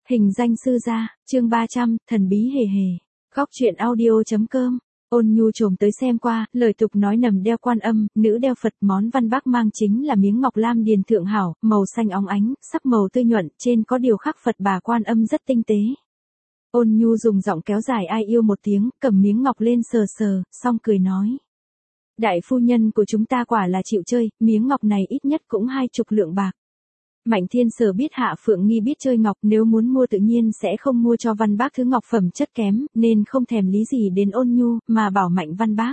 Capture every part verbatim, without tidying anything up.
Hình danh sư gia, chương ba trăm, thần bí hề hề. Góc truyện audio.com. Ôn Nhu trồm tới xem qua, lời tục nói nầm đeo quan âm, nữ đeo Phật, món văn bác mang chính là miếng ngọc lam điền thượng hảo, màu xanh óng ánh, sắc màu tươi nhuận, trên có điều khắc Phật bà quan âm rất tinh tế. Ôn Nhu dùng giọng kéo dài ai yêu một tiếng, cầm miếng ngọc lên sờ sờ, xong cười nói. Đại phu nhân của chúng ta quả là chịu chơi, miếng ngọc này ít nhất cũng hai chục lượng bạc. Mạnh Thiên Sở biết Hạ Phượng Nghi biết chơi ngọc, nếu muốn mua tự nhiên sẽ không mua cho Văn Bác thứ ngọc phẩm chất kém, nên không thèm lý gì đến Ôn Nhu, mà bảo Mạnh Văn Bác.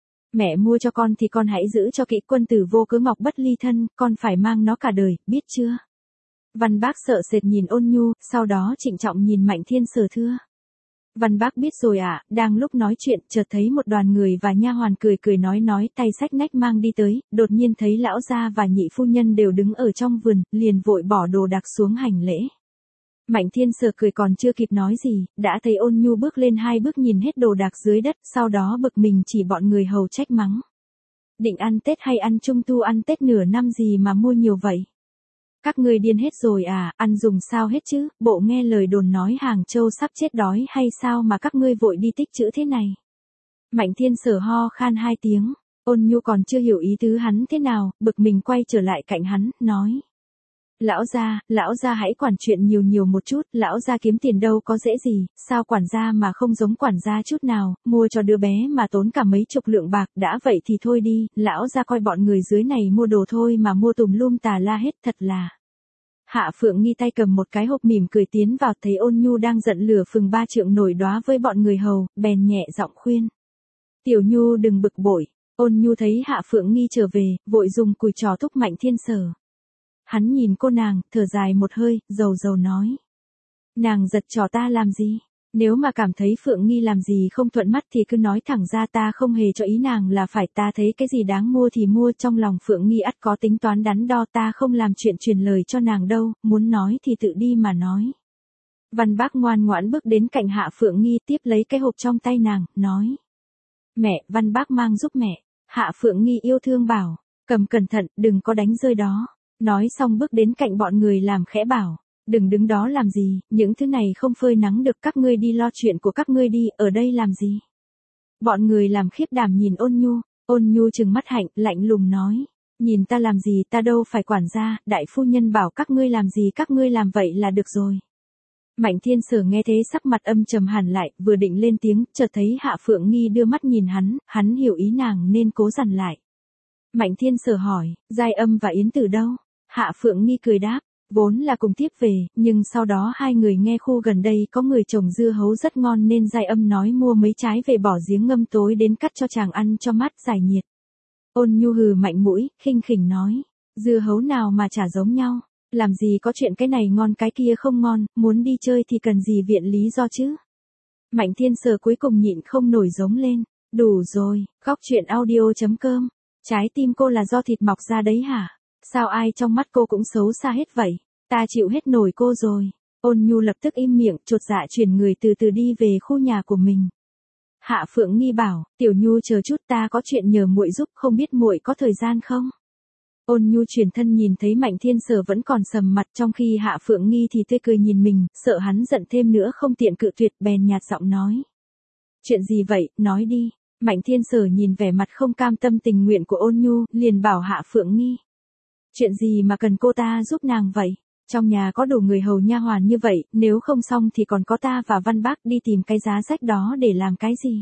Mẹ mua cho con thì con hãy giữ cho kỹ, quân tử vô cớ ngọc bất ly thân, con phải mang nó cả đời, biết chưa? Văn Bác sợ sệt nhìn Ôn Nhu, sau đó trịnh trọng nhìn Mạnh Thiên Sở thưa. Văn Bác biết rồi ạ, à, đang lúc nói chuyện, chợt thấy một đoàn người và nha hoàn cười cười nói nói, tay xách nách mang đi tới, đột nhiên thấy lão gia và nhị phu nhân đều đứng ở trong vườn, liền vội bỏ đồ đạc xuống hành lễ. Mạnh Thiên Sở cười còn chưa kịp nói gì, đã thấy Ôn Nhu bước lên hai bước nhìn hết đồ đạc dưới đất, sau đó bực mình chỉ bọn người hầu trách mắng. Định ăn Tết hay ăn Trung thu ăn Tết nửa năm gì mà mua nhiều vậy? Các ngươi điên hết rồi à, ăn dùng sao hết chứ, bộ nghe lời đồn nói Hàng Châu sắp chết đói hay sao mà các ngươi vội đi tích trữ thế này. Mạnh Thiên Sở ho khan hai tiếng, Ôn Nhu còn chưa hiểu ý tứ hắn thế nào, bực mình quay trở lại cạnh hắn, nói. Lão gia, lão gia hãy quản chuyện nhiều nhiều một chút, lão gia kiếm tiền đâu có dễ gì, sao quản gia mà không giống quản gia chút nào, mua cho đứa bé mà tốn cả mấy chục lượng bạc, đã vậy thì thôi đi, lão gia coi bọn người dưới này mua đồ thôi mà mua tùm lum tà la hết, thật là. Hạ Phượng Nghi tay cầm một cái hộp mỉm cười tiến vào, thấy Ôn Nhu đang giận lửa phừng ba trượng nổi đóa với bọn người hầu, bèn nhẹ giọng khuyên. Tiểu Nhu đừng bực bội. Ôn Nhu thấy Hạ Phượng Nghi trở về, vội dùng cùi trò thúc Mạnh Thiên Sở. Hắn nhìn cô nàng, thở dài một hơi, dầu dầu nói. Nàng giật trò ta làm gì? Nếu mà cảm thấy Phượng Nghi làm gì không thuận mắt thì cứ nói thẳng ra, ta không hề cho ý nàng là phải, ta thấy cái gì đáng mua thì mua, trong lòng Phượng Nghi ắt có tính toán đắn đo, ta không làm chuyện truyền lời cho nàng đâu, muốn nói thì tự đi mà nói. Văn Bác ngoan ngoãn bước đến cạnh Hạ Phượng Nghi, tiếp lấy cái hộp trong tay nàng, nói. Mẹ, Văn Bác mang giúp mẹ. Hạ Phượng Nghi yêu thương bảo, cầm cẩn thận, đừng có đánh rơi đó. Nói xong bước đến cạnh bọn người làm khẽ bảo. Đừng đứng đó làm gì, những thứ này không phơi nắng được, các ngươi đi lo chuyện của các ngươi đi, ở đây làm gì? Bọn người làm khiếp đảm nhìn Ôn Nhu, Ôn Nhu trừng mắt hạnh, lạnh lùng nói. Nhìn ta làm gì, ta đâu phải quản gia, đại phu nhân bảo các ngươi làm gì các ngươi làm vậy là được rồi. Mạnh Thiên Sở nghe thế sắc mặt âm trầm hẳn lại, vừa định lên tiếng, chợt thấy Hạ Phượng Nghi đưa mắt nhìn hắn, hắn hiểu ý nàng nên cố dằn lại. Mạnh Thiên Sở hỏi, Giai Âm và Yến Tử đâu? Hạ Phượng Nghi cười đáp. Vốn là cùng tiếp về, nhưng sau đó hai người nghe khu gần đây có người trồng dưa hấu rất ngon nên Giai Âm nói mua mấy trái về bỏ giếng ngâm tối đến cắt cho chàng ăn cho mát giải nhiệt. Ôn Nhu hừ mạnh mũi, khinh khỉnh nói, dưa hấu nào mà chả giống nhau, làm gì có chuyện cái này ngon cái kia không ngon, muốn đi chơi thì cần gì viện lý do chứ. Mạnh Thiên Sở cuối cùng nhịn không nổi giống lên, đủ rồi, góc truyện audio.com, trái tim cô là do thịt mọc ra đấy hả? Sao ai trong mắt cô cũng xấu xa hết vậy? Ta chịu hết nổi cô rồi. Ôn Nhu lập tức im miệng, chột dạ chuyển người từ từ đi về khu nhà của mình. Hạ Phượng Nghi bảo, Tiểu Nhu chờ chút, ta có chuyện nhờ muội giúp, không biết muội có thời gian không? Ôn Nhu chuyển thân nhìn thấy Mạnh Thiên Sở vẫn còn sầm mặt, trong khi Hạ Phượng Nghi thì tươi cười nhìn mình, sợ hắn giận thêm nữa không tiện cự tuyệt, bèn nhạt giọng nói. Chuyện gì vậy, nói đi. Mạnh Thiên Sở nhìn vẻ mặt không cam tâm tình nguyện của Ôn Nhu, liền bảo Hạ Phượng Nghi. Chuyện gì mà cần cô ta giúp nàng vậy? Trong nhà có đủ người hầu nha hoàn như vậy, nếu không xong thì còn có ta và Văn Bác đi tìm cái giá rách đó để làm cái gì?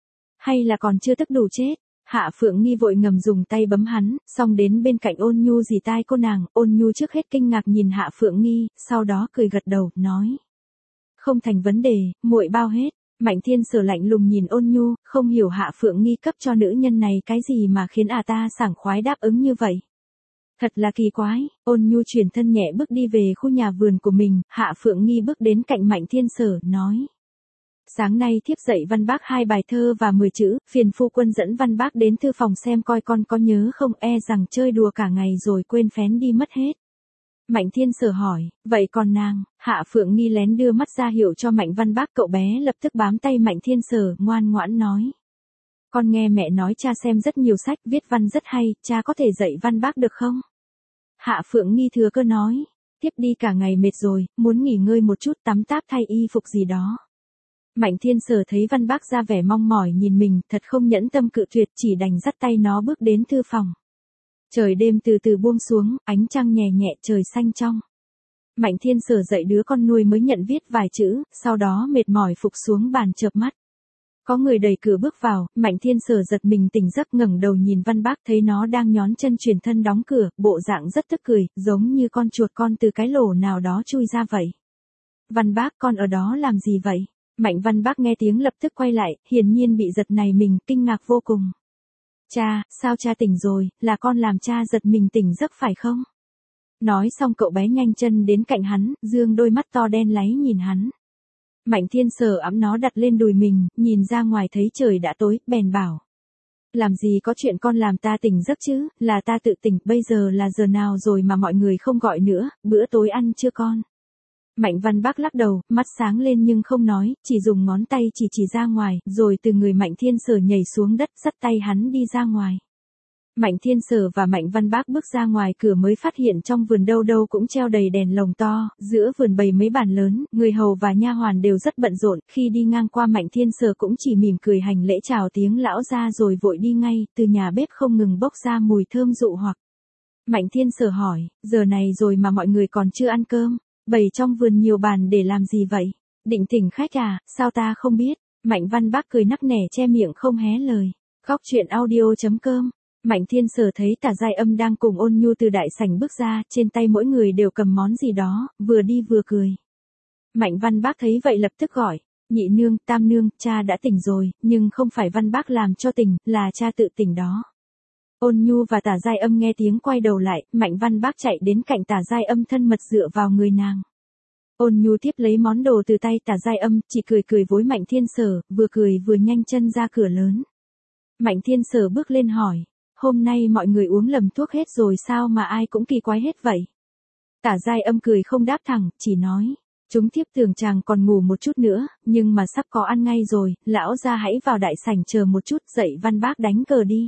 Hay là còn chưa tức đủ chết? Hạ Phượng Nghi vội ngầm dùng tay bấm hắn, xong đến bên cạnh Ôn Nhu dì tai cô nàng, Ôn Nhu trước hết kinh ngạc nhìn Hạ Phượng Nghi, sau đó cười gật đầu, nói. Không thành vấn đề, muội bao hết. Mạnh Thiên Sở lạnh lùng nhìn Ôn Nhu, không hiểu Hạ Phượng Nghi cấp cho nữ nhân này cái gì mà khiến à ta sảng khoái đáp ứng như vậy. Thật là kỳ quái. Ôn Nhu chuyển thân nhẹ bước đi về khu nhà vườn của mình, Hạ Phượng Nghi bước đến cạnh Mạnh Thiên Sở, nói. Sáng nay thiếp dạy Văn Bác hai bài thơ và mười chữ, phiền phu quân dẫn Văn Bác đến thư phòng xem coi con có nhớ không, e rằng chơi đùa cả ngày rồi quên phén đi mất hết. Mạnh Thiên Sở hỏi, vậy còn nàng? Hạ Phượng Nghi lén đưa mắt ra hiệu cho Mạnh Văn Bác, cậu bé lập tức bám tay Mạnh Thiên Sở, ngoan ngoãn nói. Con nghe mẹ nói cha xem rất nhiều sách, viết văn rất hay, cha có thể dạy Văn Bác được không? Hạ Phượng Nghi thừa cơ nói. Tiếp đi cả ngày mệt rồi, muốn nghỉ ngơi một chút, tắm táp thay y phục gì đó. Mạnh Thiên Sở thấy Văn Bác ra vẻ mong mỏi nhìn mình, thật không nhẫn tâm cự tuyệt, chỉ đành dắt tay nó bước đến thư phòng. Trời đêm từ từ buông xuống, ánh trăng nhẹ nhẹ, trời xanh trong. Mạnh Thiên Sở dạy đứa con nuôi mới nhận viết vài chữ, sau đó mệt mỏi phục xuống bàn chợp mắt. Có người đẩy cửa bước vào, Mạnh Thiên Sở giật mình tỉnh giấc, ngẩng đầu nhìn Văn Bác, thấy nó đang nhón chân chuyển thân đóng cửa, bộ dạng rất tức cười, giống như con chuột con từ cái lỗ nào đó chui ra vậy. Văn Bác, con ở đó làm gì vậy? Mạnh Văn Bác nghe tiếng lập tức quay lại, hiển nhiên bị giật này mình, kinh ngạc vô cùng. Cha, sao cha tỉnh rồi, là con làm cha giật mình tỉnh giấc phải không? Nói xong cậu bé nhanh chân đến cạnh hắn, dương đôi mắt to đen láy nhìn hắn. Mạnh Thiên Sở ẵm nó đặt lên đùi mình, nhìn ra ngoài thấy trời đã tối, bèn bảo. Làm gì có chuyện con làm ta tỉnh giấc chứ, là ta tự tỉnh, bây giờ là giờ nào rồi mà mọi người không gọi nữa, bữa tối ăn chưa con? Mạnh Văn Bác lắc đầu, mắt sáng lên nhưng không nói, chỉ dùng ngón tay chỉ chỉ ra ngoài, rồi từ người Mạnh Thiên Sở nhảy xuống đất, dắt tay hắn đi ra ngoài. Mạnh Thiên Sở và Mạnh Văn Bác bước ra ngoài cửa mới phát hiện trong vườn đâu đâu cũng treo đầy đèn lồng to, giữa vườn bày mấy bàn lớn, người hầu và nha hoàn đều rất bận rộn, khi đi ngang qua Mạnh Thiên Sở cũng chỉ mỉm cười hành lễ chào tiếng lão ra rồi vội đi ngay, từ nhà bếp không ngừng bốc ra mùi thơm dụ hoặc. Mạnh Thiên Sở hỏi, giờ này rồi mà mọi người còn chưa ăn cơm, bày trong vườn nhiều bàn để làm gì vậy? Định thỉnh khách à, sao ta không biết? Mạnh Văn Bác cười nắc nẻ che miệng không hé lời. Góc truyện audio chấm com. Mạnh Thiên Sở thấy Tả Giai Âm đang cùng Ôn Nhu từ đại sảnh bước ra, trên tay mỗi người đều cầm món gì đó, vừa đi vừa cười. Mạnh Văn Bác thấy vậy lập tức gọi, nhị nương, tam nương, cha đã tỉnh rồi, nhưng không phải Văn Bác làm cho tỉnh, là cha tự tỉnh đó. Ôn Nhu và Tả Giai Âm nghe tiếng quay đầu lại, Mạnh Văn Bác chạy đến cạnh Tả Giai Âm thân mật dựa vào người nàng. Ôn Nhu tiếp lấy món đồ từ tay Tả Giai Âm, chỉ cười cười với Mạnh Thiên Sở, vừa cười vừa nhanh chân ra cửa lớn. Mạnh Thiên Sở bước lên hỏi, hôm nay mọi người uống lầm thuốc hết rồi sao mà ai cũng kỳ quái hết vậy? Tả Giai Âm cười không đáp thẳng, chỉ nói, chúng thiếp tưởng chàng còn ngủ một chút nữa, nhưng mà sắp có ăn ngay rồi, lão gia hãy vào đại sảnh chờ một chút, dậy Văn Bác đánh cờ đi.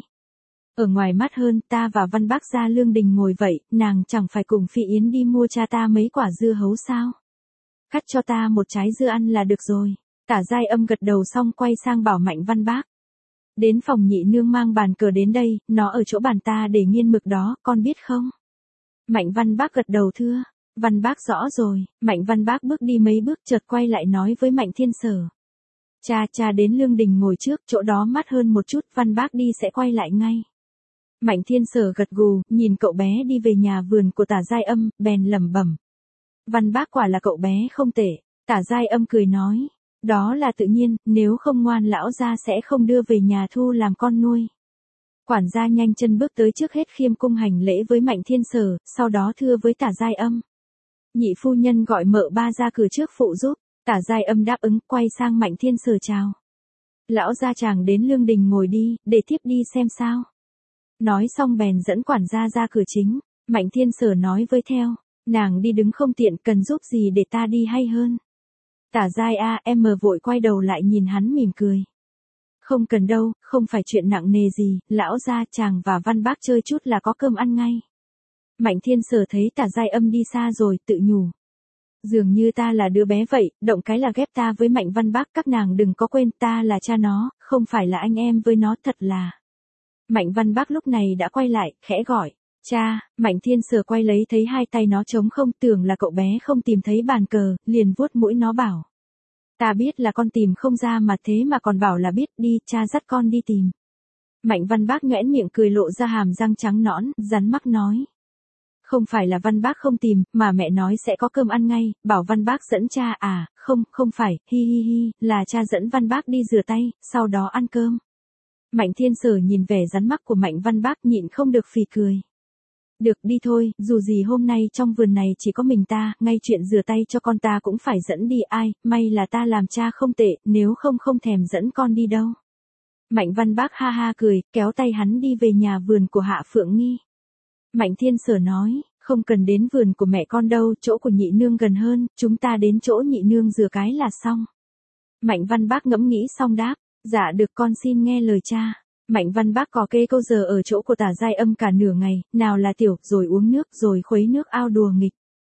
Ở ngoài mắt hơn, ta và Văn Bác ra lương đình ngồi vậy, nàng chẳng phải cùng Phi Yến đi mua cha ta mấy quả dưa hấu sao? Cắt cho ta một trái dưa ăn là được rồi. Tả Giai Âm gật đầu xong quay sang bảo Mạnh Văn Bác. Đến phòng nhị nương mang bàn cờ đến đây, nó ở chỗ bàn ta để nghiên mực đó, con biết không? Mạnh Văn Bác gật đầu thưa. Văn Bác rõ rồi. Mạnh Văn Bác bước đi mấy bước chợt quay lại nói với Mạnh Thiên Sở. Cha cha đến lương đình ngồi trước, chỗ đó mát hơn một chút, Văn Bác đi sẽ quay lại ngay. Mạnh Thiên Sở gật gù, nhìn cậu bé đi về nhà vườn của Tả Giai Âm, bèn lẩm bẩm. Văn Bác quả là cậu bé không tệ. Tả Giai Âm cười nói. Đó là tự nhiên, nếu không ngoan lão gia sẽ không đưa về nhà thu làm con nuôi. Quản gia nhanh chân bước tới trước hết khiêm cung hành lễ với Mạnh Thiên Sở, sau đó thưa với Tả Giai Âm. Nhị phu nhân gọi mợ ba ra cửa trước phụ giúp. Tả Giai Âm đáp ứng, quay sang Mạnh Thiên Sở chào. Lão gia chàng đến lương đình ngồi đi, để thiếp đi xem sao. Nói xong bèn dẫn quản gia ra cửa chính. Mạnh Thiên Sở nói với theo, nàng đi đứng không tiện, cần giúp gì để ta đi hay hơn. Tả Giai a em vội quay đầu lại nhìn hắn mỉm cười. Không cần đâu, không phải chuyện nặng nề gì, lão gia chàng và Văn Bác chơi chút là có cơm ăn ngay. Mạnh Thiên Sở thấy Tả Giai Âm đi xa rồi, tự nhủ. Dường như ta là đứa bé vậy, động cái là ghép ta với Mạnh Văn Bác, các nàng đừng có quên ta là cha nó, không phải là anh em với nó, thật là. Mạnh Văn Bác lúc này đã quay lại, khẽ gọi. Cha, Mạnh Thiên Sở quay lấy thấy hai tay nó trống không, tưởng là cậu bé không tìm thấy bàn cờ, liền vuốt mũi nó bảo. Ta biết là con tìm không ra mà thế mà còn bảo là biết, đi, cha dắt con đi tìm. Mạnh Văn Bác nhoẻn miệng cười lộ ra hàm răng trắng nõn, rắn mắc nói. Không phải là Văn Bác không tìm, mà mẹ nói sẽ có cơm ăn ngay, bảo Văn Bác dẫn cha à, không, không phải, hi hi hi, là cha dẫn Văn Bác đi rửa tay, sau đó ăn cơm. Mạnh Thiên Sở nhìn vẻ rắn mắc của Mạnh Văn Bác nhịn không được phì cười. Được đi thôi, dù gì hôm nay trong vườn này chỉ có mình ta, ngay chuyện rửa tay cho con ta cũng phải dẫn đi ai, may là ta làm cha không tệ, nếu không không thèm dẫn con đi đâu. Mạnh Văn Bác ha ha cười, kéo tay hắn đi về nhà vườn của Hạ Phượng Nghi. Mạnh Thiên Sở nói, không cần đến vườn của mẹ con đâu, chỗ của nhị nương gần hơn, chúng ta đến chỗ nhị nương rửa cái là xong. Mạnh Văn Bác ngẫm nghĩ xong đáp, dạ được con xin nghe lời cha. Mạnh Văn Bác có kê câu giờ ở chỗ của Tả Giai Âm cả nửa ngày, nào là tiểu, rồi uống nước, rồi khuấy nước ao đùa nghịch.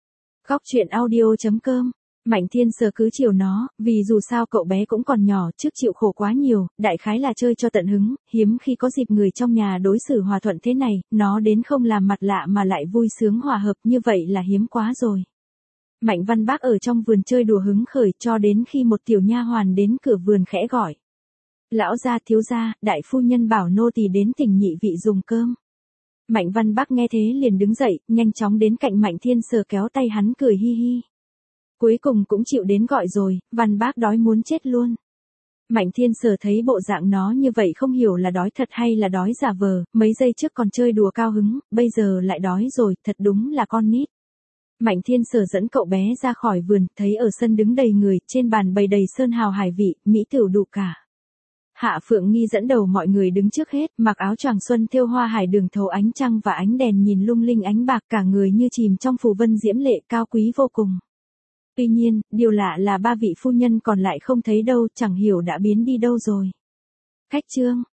Góc truyện audio.com. Mạnh Thiên Sơ cứ chiều nó, vì dù sao cậu bé cũng còn nhỏ, trước chịu khổ quá nhiều, đại khái là chơi cho tận hứng, hiếm khi có dịp người trong nhà đối xử hòa thuận thế này, nó đến không làm mặt lạ mà lại vui sướng hòa hợp như vậy là hiếm quá rồi. Mạnh Văn Bác ở trong vườn chơi đùa hứng khởi cho đến khi một tiểu nha hoàn đến cửa vườn khẽ gọi. Lão gia thiếu gia, đại phu nhân bảo nô tỳ đến thỉnh nhị vị dùng cơm. Mạnh Văn Bác nghe thế liền đứng dậy, nhanh chóng đến cạnh Mạnh Thiên Sơ kéo tay hắn cười hi hi. Cuối cùng cũng chịu đến gọi rồi, Văn Bác đói muốn chết luôn. Mạnh Thiên Sơ thấy bộ dạng nó như vậy không hiểu là đói thật hay là đói giả vờ, mấy giây trước còn chơi đùa cao hứng, bây giờ lại đói rồi, thật đúng là con nít. Mạnh Thiên Sơ dẫn cậu bé ra khỏi vườn, thấy ở sân đứng đầy người, trên bàn bày đầy sơn hào hải vị, mỹ tửu đủ cả. Hạ Phượng Nghi dẫn đầu mọi người đứng trước hết, mặc áo choàng xuân thêu hoa hải đường thấu ánh trăng và ánh đèn nhìn lung linh ánh bạc, cả người như chìm trong phù vân diễm lệ cao quý vô cùng. Tuy nhiên, điều lạ là ba vị phu nhân còn lại không thấy đâu, chẳng hiểu đã biến đi đâu rồi. Khách trương,